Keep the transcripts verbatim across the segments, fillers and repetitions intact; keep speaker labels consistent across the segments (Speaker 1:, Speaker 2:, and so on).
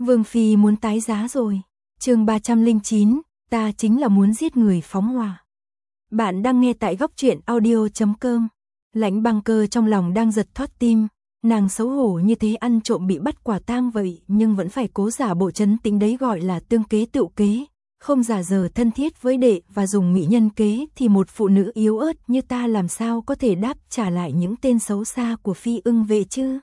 Speaker 1: Vương Phi muốn tái giá rồi. Chương ba trăm lẻ chín, ta chính là muốn giết người phóng hỏa. Bạn đang nghe tại góc truyện audio chấm com. Lãnh Băng Cơ trong lòng đang giật thót tim, nàng xấu hổ như thế ăn trộm bị bắt quả tang vậy, nhưng vẫn phải cố giả bộ trấn tĩnh, đấy gọi là tương kế tựu kế, không giả dờ thân thiết với đệ và dùng mỹ nhân kế, thì một phụ nữ yếu ớt như ta làm sao có thể đáp trả lại những tên xấu xa của Phi Ưng Vệ chứ?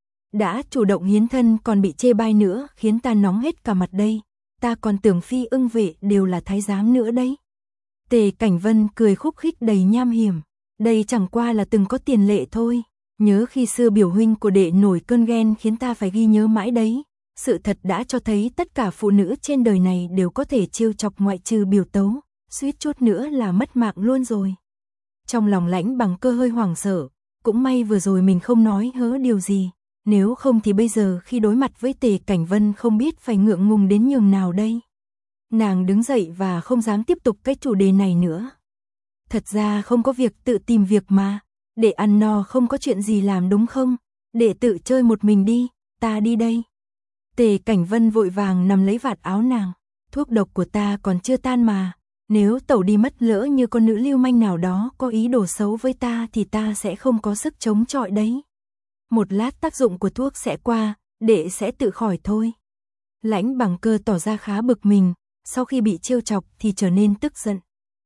Speaker 1: Đã chủ động hiến thân còn bị chê bai nữa, khiến ta nóng hết cả mặt đây. Ta còn tưởng Phi Ưng Vệ đều là thái giám nữa đấy. Tề Cảnh Vân cười khúc khích đầy nham hiểm. Đây chẳng qua là từng có tiền lệ thôi. Nhớ khi xưa biểu huynh của đệ nổi cơn ghen khiến ta phải ghi nhớ mãi đấy. Sự thật đã cho thấy tất cả phụ nữ trên đời này đều có thể trêu chọc ngoại trừ Biểu Tấu, suýt chút nữa là mất mạng luôn rồi. Trong lòng Lãnh Bằng Cơ hơi hoảng sợ, cũng may vừa rồi mình không nói hớ điều gì. Nếu không thì bây giờ khi đối mặt với Tề Cảnh Vân không biết phải ngượng ngùng đến nhường nào đây. Nàng đứng dậy và không dám tiếp tục cái chủ đề này nữa. Thật ra không có việc tự tìm việc mà, để ăn no không có chuyện gì làm đúng không? Để tự chơi một mình đi, ta đi đây. Tề Cảnh Vân vội vàng nắm lấy vạt áo nàng. Thuốc độc của ta còn chưa tan mà, nếu tẩu đi mất lỡ như con nữ lưu manh nào đó có ý đồ xấu với ta thì ta sẽ không có sức chống chọi đấy. Một lát tác dụng của thuốc sẽ qua, đệ sẽ tự khỏi thôi. Lãnh Bằng Cơ tỏ ra khá bực mình, sau khi bị trêu chọc thì trở nên tức giận.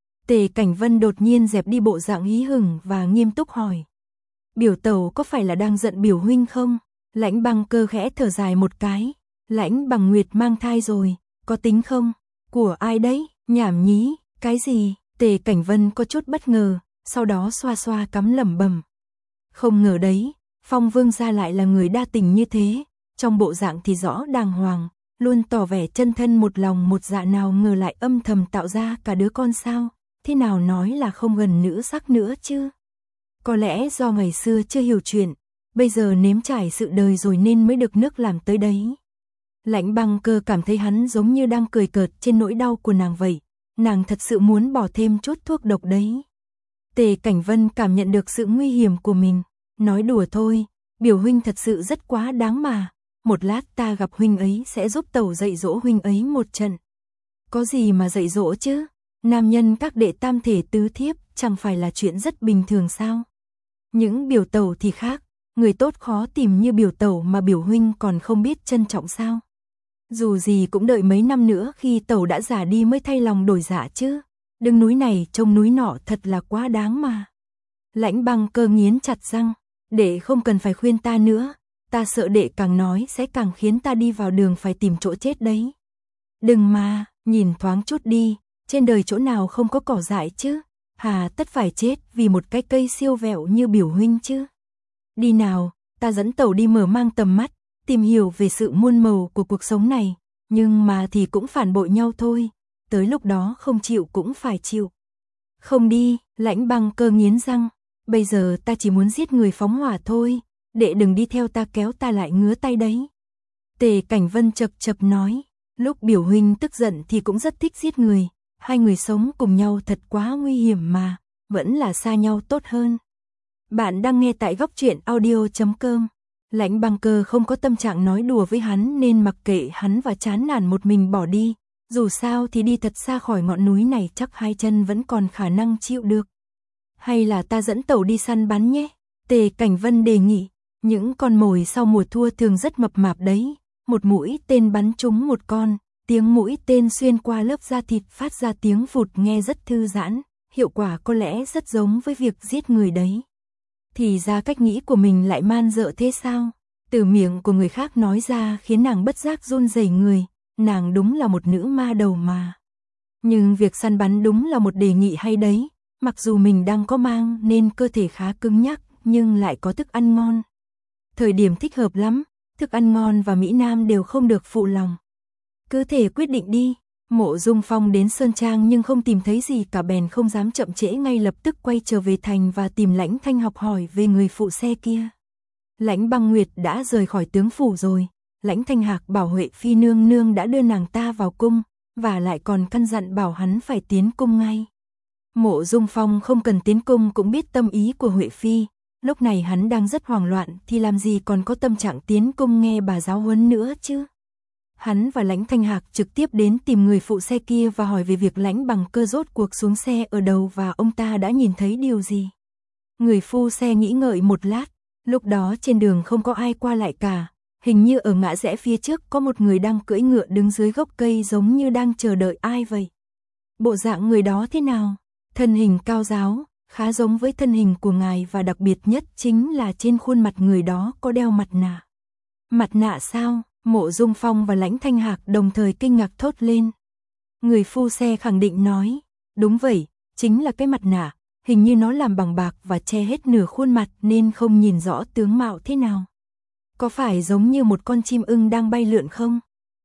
Speaker 1: Tề Cảnh Vân đột nhiên dẹp đi bộ dạng hí hửng và nghiêm túc hỏi. Biểu tẩu có phải là đang giận biểu huynh không? Lãnh Bằng Cơ khẽ thở dài một cái. Lãnh Bằng Nguyệt mang thai rồi, có tính không? Của ai đấy? Nhảm nhí, cái gì? Tề Cảnh Vân có chút bất ngờ, sau đó xoa xoa cắm lẩm bẩm. Không ngờ đấy, Phong Vương gia lại là người đa tình như thế, trong bộ dạng thì rõ đàng hoàng, luôn tỏ vẻ chân thân một lòng một dạ, nào ngờ lại âm thầm tạo ra cả đứa con sao, thế nào nói là không gần nữ sắc nữa chứ. Có lẽ do ngày xưa chưa hiểu chuyện, bây giờ nếm trải sự đời rồi nên mới được nước làm tới đấy. Lãnh Băng Cơ cảm thấy hắn giống như đang cười cợt trên nỗi đau của nàng vậy, nàng thật sự muốn bỏ thêm chút thuốc độc đấy. Tề Cảnh Vân cảm nhận được sự nguy hiểm của mình. Nói đùa thôi, biểu huynh thật sự rất quá đáng mà, một lát ta gặp huynh ấy sẽ giúp tẩu dạy dỗ huynh ấy một trận. Có gì mà dạy dỗ chứ, nam nhân các đệ tam thể tứ thiếp chẳng phải là chuyện rất bình thường sao? Những biểu tẩu thì khác, người tốt khó tìm như biểu tẩu mà biểu huynh còn không biết trân trọng sao? Dù gì cũng đợi mấy năm nữa khi tẩu đã già đi mới thay lòng đổi dạ chứ, đứng núi này trông núi nọ thật là quá đáng mà. Lãnh Băng Cơ nghiến chặt răng. Đệ không cần phải khuyên ta nữa, ta sợ đệ càng nói sẽ càng khiến ta đi vào đường phải tìm chỗ chết đấy. Đừng mà, nhìn thoáng chút đi, trên đời chỗ nào không có cỏ dại chứ, hà tất phải chết vì một cái cây siêu vẹo như biểu huynh chứ. Đi nào, ta dẫn tẩu đi mở mang tầm mắt, tìm hiểu về sự muôn màu của cuộc sống này, nhưng mà thì cũng phản bội nhau thôi, tới lúc đó không chịu cũng phải chịu. Không đi, Lãnh Băng Cơ nghiến răng. Bây giờ ta chỉ muốn giết người phóng hỏa thôi, đệ đừng đi theo ta kéo ta lại ngứa tay đấy. Tề Cảnh Vân chập chập nói, lúc biểu huynh tức giận thì cũng rất thích giết người, hai người sống cùng nhau thật quá nguy hiểm mà, vẫn là xa nhau tốt hơn. Bạn đang nghe tại góc truyện audio chấm com. Lãnh Băng Cơ không có tâm trạng nói đùa với hắn nên mặc kệ hắn và chán nản một mình bỏ đi, dù sao thì đi thật xa khỏi ngọn núi này chắc hai chân vẫn còn khả năng chịu được. Hay là ta dẫn tẩu đi săn bắn nhé? Tề Cảnh Vân đề nghị, những con mồi sau mùa thua thường rất mập mạp đấy, một mũi tên bắn trúng một con, tiếng mũi tên xuyên qua lớp da thịt phát ra tiếng vụt nghe rất thư giãn, hiệu quả có lẽ rất giống với việc giết người đấy. Thì ra cách nghĩ của mình lại man dợ thế sao? Từ miệng của người khác nói ra khiến nàng bất giác run rẩy người, nàng đúng là một nữ ma đầu mà. Nhưng việc săn bắn đúng là một đề nghị hay đấy. Mặc dù mình đang có mang nên cơ thể khá cứng nhắc, nhưng lại có thức ăn ngon. Thời điểm thích hợp lắm, thức ăn ngon và Mỹ Nam đều không được phụ lòng. Cứ thể quyết định đi. Mộ Dung Phong đến Sơn Trang nhưng không tìm thấy gì cả, bèn không dám chậm trễ, ngay lập tức quay trở về thành và tìm Lãnh Thanh học hỏi về người phụ xe kia. Lãnh Băng Nguyệt đã rời khỏi tướng phủ rồi, Lãnh Thanh Hạc bảo Huệ Phi nương nương đã đưa nàng ta vào cung, và lại còn căn dặn bảo hắn phải tiến cung ngay. Mộ Dung Phong không cần tiến cung cũng biết tâm ý của Huệ Phi, lúc này hắn đang rất hoảng loạn thì làm gì còn có tâm trạng tiến cung nghe bà giáo huấn nữa chứ. hắn và Lãnh Thanh Hạc trực tiếp đến tìm người phụ xe kia và hỏi về việc Lãnh Bằng Cơ rốt cuộc xuống xe ở đâu và ông ta đã nhìn thấy điều gì. Người phu xe nghĩ ngợi một lát, lúc đó trên đường không có ai qua lại cả, hình như ở ngã rẽ phía trước có một người đang cưỡi ngựa đứng dưới gốc cây giống như đang chờ đợi ai vậy. Bộ dạng người đó thế nào? Thân hình cao ráo, khá giống với thân hình của ngài và đặc biệt nhất chính là trên khuôn mặt người đó có đeo mặt nạ. Mặt nạ sao? Mộ Dung Phong và Lãnh Thanh Hạc đồng thời kinh ngạc thốt lên. Người phu xe khẳng định nói, đúng vậy, chính là cái mặt nạ, hình như nó làm bằng bạc và che hết nửa khuôn mặt nên không nhìn rõ tướng mạo thế nào. Có phải giống như một con chim ưng đang bay lượn không?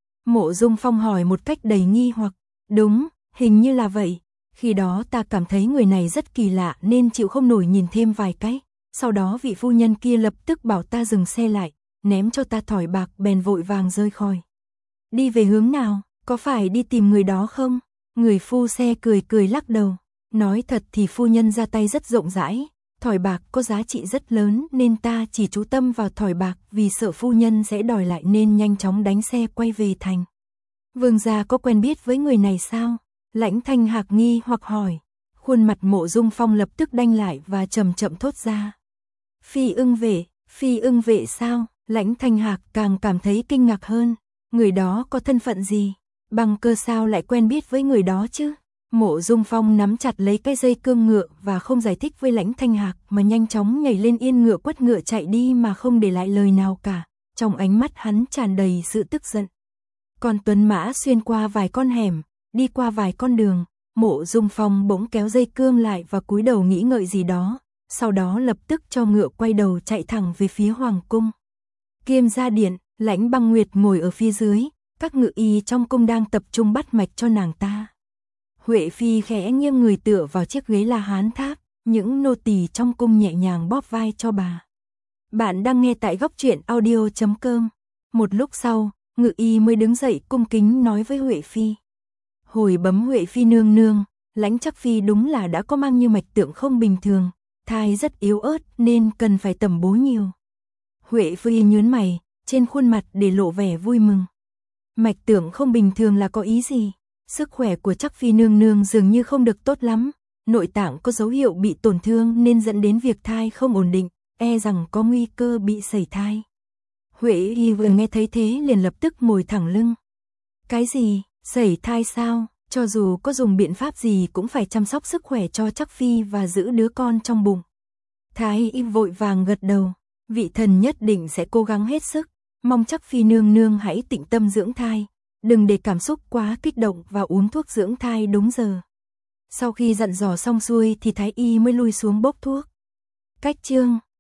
Speaker 1: Mộ Dung Phong hỏi một cách đầy nghi hoặc. Đúng, hình như là vậy. Khi đó ta cảm thấy người này rất kỳ lạ nên chịu không nổi nhìn thêm vài cái. Sau đó vị phu nhân kia lập tức bảo ta dừng xe lại, ném cho ta thỏi bạc bèn vội vàng rơi khỏi. Đi về hướng nào? Có phải đi tìm người đó không? Người phu xe cười cười lắc đầu. Nói thật thì phu nhân ra tay rất rộng rãi. Thỏi bạc có giá trị rất lớn nên ta chỉ chú tâm vào thỏi bạc vì sợ phu nhân sẽ đòi lại nên nhanh chóng đánh xe quay về thành. Vương gia có quen biết với người này sao? Lãnh Thanh Hạc nghi hoặc hỏi. Khuôn mặt Mộ Dung Phong lập tức đanh lại và chậm chậm thốt ra. Phi ưng vệ, phi ưng vệ sao? Lãnh Thanh Hạc càng cảm thấy kinh ngạc hơn. Người đó có thân phận gì? Bằng Cơ sao lại quen biết với người đó chứ? Mộ Dung Phong nắm chặt lấy cái dây cương ngựa và không giải thích với Lãnh Thanh Hạc mà nhanh chóng nhảy lên yên ngựa quất ngựa chạy đi mà không để lại lời nào cả. Trong ánh mắt hắn tràn đầy sự tức giận. Còn tuấn mã xuyên qua vài con hẻm, đi qua vài con đường, Mộ Dung Phong bỗng kéo dây cương lại và cúi đầu nghĩ ngợi gì đó, sau đó lập tức cho ngựa quay đầu chạy thẳng về phía hoàng cung. Kiêm gia điện, Lãnh Băng Nguyệt ngồi ở phía dưới, các ngự y trong cung đang tập trung bắt mạch cho nàng ta. Huệ Phi khẽ nghiêng người tựa vào chiếc ghế La Hán Tháp, những nô tỳ trong cung nhẹ nhàng bóp vai cho bà. Bạn đang nghe tại góc truyện audio chấm com. Một lúc sau, ngự y mới đứng dậy cung kính nói với Huệ Phi. Hồi bấm Huệ Phi nương nương, Lãnh Chắc Phi đúng là đã có mang như mạch tượng không bình thường, thai rất yếu ớt nên cần phải tẩm bổ nhiều. Huệ Phi nhướng mày, trên khuôn mặt để lộ vẻ vui mừng. Mạch tượng không bình thường là có ý gì? Sức khỏe của Chắc Phi nương nương dường như không được tốt lắm, nội tạng có dấu hiệu bị tổn thương nên dẫn đến việc thai không ổn định, e rằng có nguy cơ bị sẩy thai. Huệ Y vừa nghe thấy thế liền lập tức ngồi thẳng lưng. Cái gì? Sẩy thai sao? Cho dù có dùng biện pháp gì cũng phải chăm sóc sức khỏe cho Chắc Phi và giữ đứa con trong bụng. Thái Y vội vàng gật đầu, vị thần nhất định sẽ cố gắng hết sức, mong Chắc Phi nương nương hãy tĩnh tâm dưỡng thai. Đừng để cảm xúc quá kích động và uống thuốc dưỡng thai đúng giờ. Sau khi dặn dò xong xuôi thì Thái Y mới lui xuống bốc thuốc. Cách chương